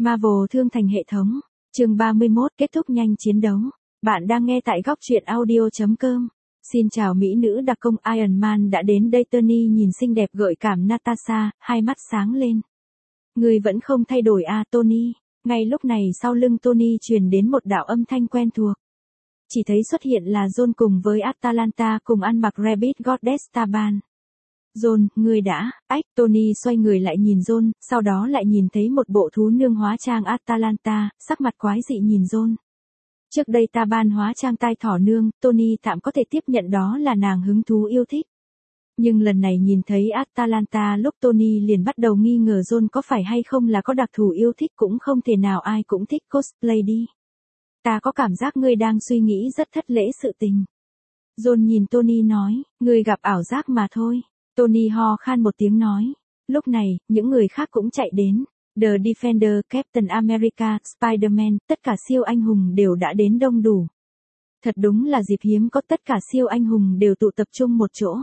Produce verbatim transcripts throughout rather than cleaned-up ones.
Marvel thương thành hệ thống. Chương ba mươi mốt kết thúc nhanh chiến đấu. Bạn đang nghe tại góc truyện audio chấm com. Xin chào mỹ nữ đặc công Iron Man đã đến đây. Tony nhìn xinh đẹp gợi cảm Natasha, hai mắt sáng lên. Người vẫn không thay đổi à Tony. Ngay lúc này sau lưng Tony truyền đến một đạo âm thanh quen thuộc. Chỉ thấy xuất hiện là John cùng với Atalanta cùng ăn mặc Rabbit Goddess Taban. John, ngươi đã, ách, Tony xoay người lại nhìn John, sau đó lại nhìn thấy một bộ thú nương hóa trang Atalanta, sắc mặt quái dị nhìn John. Trước đây Taban hóa trang tai thỏ nương, Tony tạm có thể tiếp nhận đó là nàng hứng thú yêu thích. Nhưng lần này nhìn thấy Atalanta lúc Tony liền bắt đầu nghi ngờ John có phải hay không là có đặc thù yêu thích, cũng không thể nào ai cũng thích cosplay đi. Ta có cảm giác ngươi đang suy nghĩ rất thất lễ sự tình. John nhìn Tony nói, ngươi gặp ảo giác mà thôi. Tony ho khan một tiếng nói. Lúc này, những người khác cũng chạy đến. The Defender, Captain America, Spider-Man, tất cả siêu anh hùng đều đã đến đông đủ. Thật đúng là dịp hiếm có tất cả siêu anh hùng đều tụ tập trung một chỗ.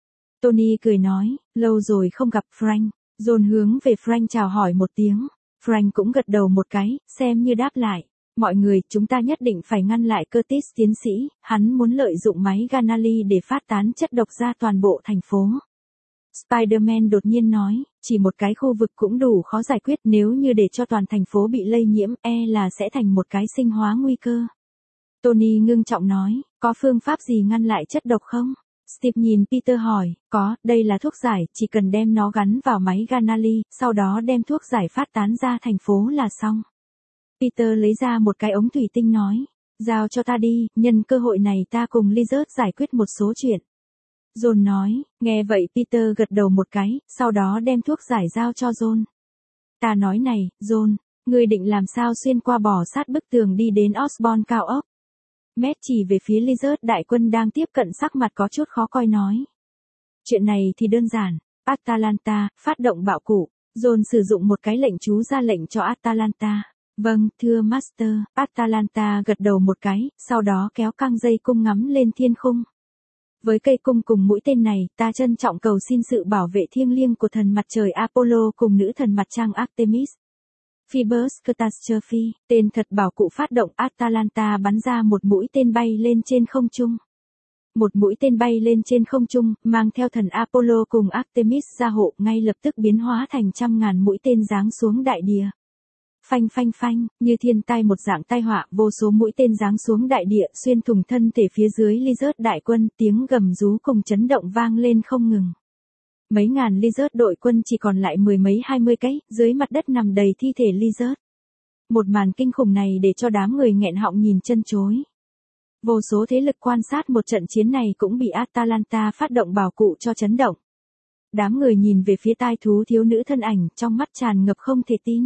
Tony cười nói, lâu rồi không gặp Frank. John hướng về Frank chào hỏi một tiếng. Frank cũng gật đầu một cái, xem như đáp lại. Mọi người, chúng ta nhất định phải ngăn lại Curtis tiến sĩ, hắn muốn lợi dụng máy Ganali để phát tán chất độc ra toàn bộ thành phố. Spider-Man đột nhiên nói, chỉ một cái khu vực cũng đủ khó giải quyết, nếu như để cho toàn thành phố bị lây nhiễm, e là sẽ thành một cái sinh hóa nguy cơ. Tony ngưng trọng nói, có phương pháp gì ngăn lại chất độc không? Steve nhìn Peter hỏi, có, đây là thuốc giải, chỉ cần đem nó gắn vào máy Ganali, sau đó đem thuốc giải phát tán ra thành phố là xong. Peter lấy ra một cái ống thủy tinh nói, giao cho ta đi, nhân cơ hội này ta cùng Lizard giải quyết một số chuyện. John nói, nghe vậy Peter gật đầu một cái, sau đó đem thuốc giải giao cho John. Ta nói này, John, ngươi định làm sao xuyên qua bò sát bức tường đi đến Osborn cao ốc? Matt chỉ về phía Lizard đại quân đang tiếp cận, sắc mặt có chút khó coi nói. Chuyện này thì đơn giản, Atalanta, phát động bạo cụ. John sử dụng một cái lệnh chú ra lệnh cho Atalanta. Vâng, thưa Master, Atalanta gật đầu một cái, sau đó kéo căng dây cung ngắm lên thiên khung. Với cây cung cùng mũi tên này, ta trân trọng cầu xin sự bảo vệ thiêng liêng của thần mặt trời Apollo cùng nữ thần mặt trăng Artemis. Phoebus Catastrophe, tên thật bảo cụ phát động. Atalanta bắn ra một mũi tên bay lên trên không trung. Một mũi tên bay lên trên không trung, mang theo thần Apollo cùng Artemis gia hộ, ngay lập tức biến hóa thành trăm ngàn mũi tên giáng xuống đại địa. Phanh phanh phanh, như thiên tai một dạng tai họa, vô số mũi tên giáng xuống đại địa, xuyên thủng thân thể phía dưới Lizard đại quân, tiếng gầm rú cùng chấn động vang lên không ngừng. Mấy ngàn Lizard đội quân chỉ còn lại mười mấy hai mươi cái, dưới mặt đất nằm đầy thi thể Lizard. Một màn kinh khủng này để cho đám người nghẹn họng nhìn chân chối. Vô số thế lực quan sát một trận chiến này cũng bị Atalanta phát động bảo cụ cho chấn động. Đám người nhìn về phía tai thú thiếu nữ thân ảnh, trong mắt tràn ngập không thể tin.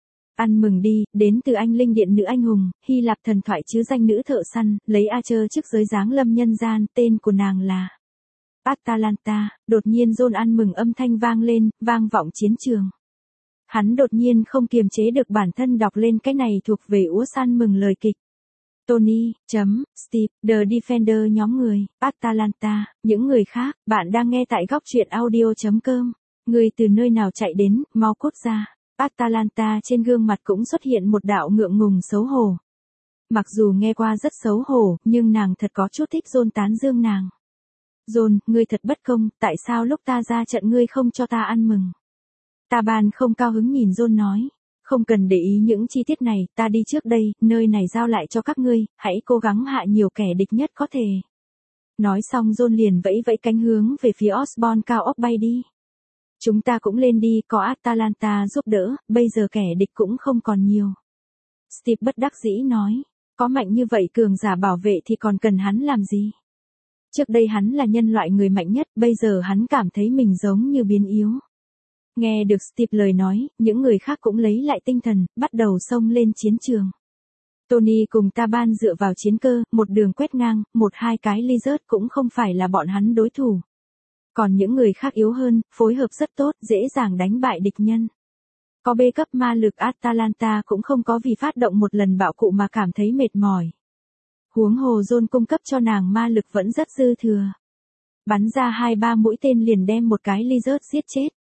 Ăn mừng đi, đến từ anh linh điện nữ anh hùng, Hy Lạp thần thoại chứ danh nữ thợ săn, lấy Acher trước giới giáng lâm nhân gian, tên của nàng là Atalanta. Đột nhiên John ăn mừng âm thanh vang lên, vang vọng chiến trường. Hắn đột nhiên không kiềm chế được bản thân đọc lên cái này thuộc về Úa ăn mừng lời kịch. Tony, chấm, Steve, The Defender nhóm người, Atalanta, những người khác, bạn đang nghe tại góc truyện audio chấm com. Người từ nơi nào chạy đến, mau cút ra. Atalanta trên gương mặt cũng xuất hiện một đạo ngượng ngùng xấu hổ. Mặc dù nghe qua rất xấu hổ, nhưng nàng thật có chút thích John tán dương nàng. John, ngươi thật bất công, tại sao lúc ta ra trận ngươi không cho ta ăn mừng? Taban không cao hứng nhìn John nói. Không cần để ý những chi tiết này, ta đi trước đây, nơi này giao lại cho các ngươi, hãy cố gắng hạ nhiều kẻ địch nhất có thể. Nói xong John liền vẫy vẫy cánh hướng về phía Osborn cao ốc bay đi. Chúng ta cũng lên đi, có Atalanta giúp đỡ, bây giờ kẻ địch cũng không còn nhiều. Steve bất đắc dĩ nói, có mạnh như vậy cường giả bảo vệ thì còn cần hắn làm gì? Trước đây hắn là nhân loại người mạnh nhất, bây giờ hắn cảm thấy mình giống như biến yếu. Nghe được Steve lời nói, những người khác cũng lấy lại tinh thần, bắt đầu xông lên chiến trường. Tony cùng Taban dựa vào chiến cơ, một đường quét ngang, một hai cái Lizard cũng không phải là bọn hắn đối thủ. Còn những người khác yếu hơn, phối hợp rất tốt, dễ dàng đánh bại địch nhân. Có B cấp ma lực Atalanta cũng không có vì phát động một lần bạo cụ mà cảm thấy mệt mỏi. Huống hồ John cung cấp cho nàng ma lực vẫn rất dư thừa. Bắn ra hai ba mũi tên liền đem một cái Lizard giết chết.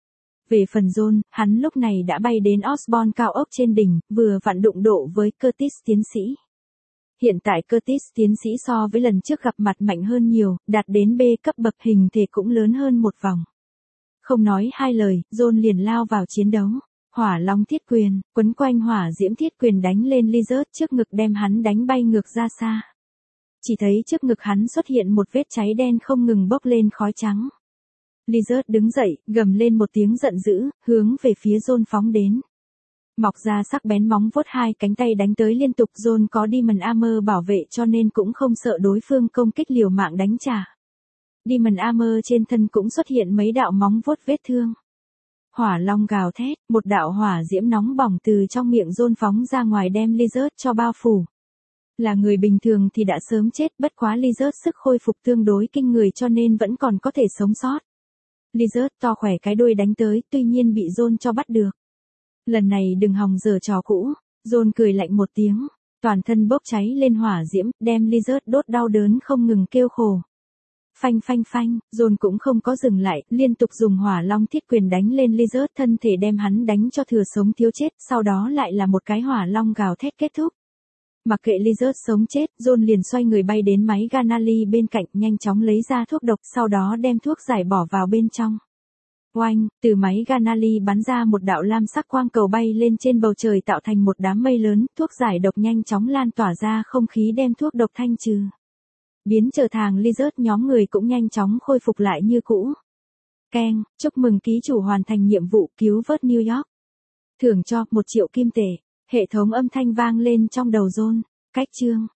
Về phần John, hắn lúc này đã bay đến Osborn cao ốc trên đỉnh, vừa vặn đụng độ với Curtis tiến sĩ. Hiện tại Curtis tiến sĩ so với lần trước gặp mặt mạnh hơn nhiều, đạt đến B cấp bậc, hình thể cũng lớn hơn một vòng. Không nói hai lời, John liền lao vào chiến đấu. Hỏa long thiết quyền, quấn quanh hỏa diễm thiết quyền đánh lên Lizard trước ngực, đem hắn đánh bay ngược ra xa. Chỉ thấy trước ngực hắn xuất hiện một vết cháy đen không ngừng bốc lên khói trắng. Lizard đứng dậy, gầm lên một tiếng giận dữ, hướng về phía John phóng đến. Mọc ra sắc bén móng vuốt, hai cánh tay đánh tới liên tục. John có Demon Armor bảo vệ cho nên cũng không sợ đối phương công kích liều mạng đánh trả. Demon Armor trên thân cũng xuất hiện mấy đạo móng vuốt vết thương. Hỏa long gào thét, một đạo hỏa diễm nóng bỏng từ trong miệng John phóng ra ngoài, đem Lizard cho bao phủ. Là người bình thường thì đã sớm chết, bất quá Lizard sức khôi phục tương đối kinh người cho nên vẫn còn có thể sống sót. Lizard to khỏe cái đuôi đánh tới, tuy nhiên bị John cho bắt được. Lần này đừng hòng giở trò cũ. John cười lạnh một tiếng, toàn thân bốc cháy lên hỏa diễm, đem Lizard đốt đau đớn không ngừng kêu khổ. Phanh phanh phanh, John cũng không có dừng lại, liên tục dùng hỏa long thiết quyền đánh lên Lizard, thân thể đem hắn đánh cho thừa sống thiếu chết, sau đó lại là một cái hỏa long gào thét kết thúc. Mặc kệ Lizard sống chết, John liền xoay người bay đến máy Ganali bên cạnh, nhanh chóng lấy ra thuốc độc, sau đó đem thuốc giải bỏ vào bên trong. Oanh, từ máy Ganali bắn ra một đạo lam sắc quang cầu bay lên trên bầu trời, tạo thành một đám mây lớn, thuốc giải độc nhanh chóng lan tỏa ra không khí đem thuốc độc thanh trừ. Biến trở thành Lizard, nhóm người cũng nhanh chóng khôi phục lại như cũ. Keng, chúc mừng ký chủ hoàn thành nhiệm vụ cứu vớt New York. Thưởng cho một triệu kim tệ. Hệ thống âm thanh vang lên trong đầu John. Cách chương.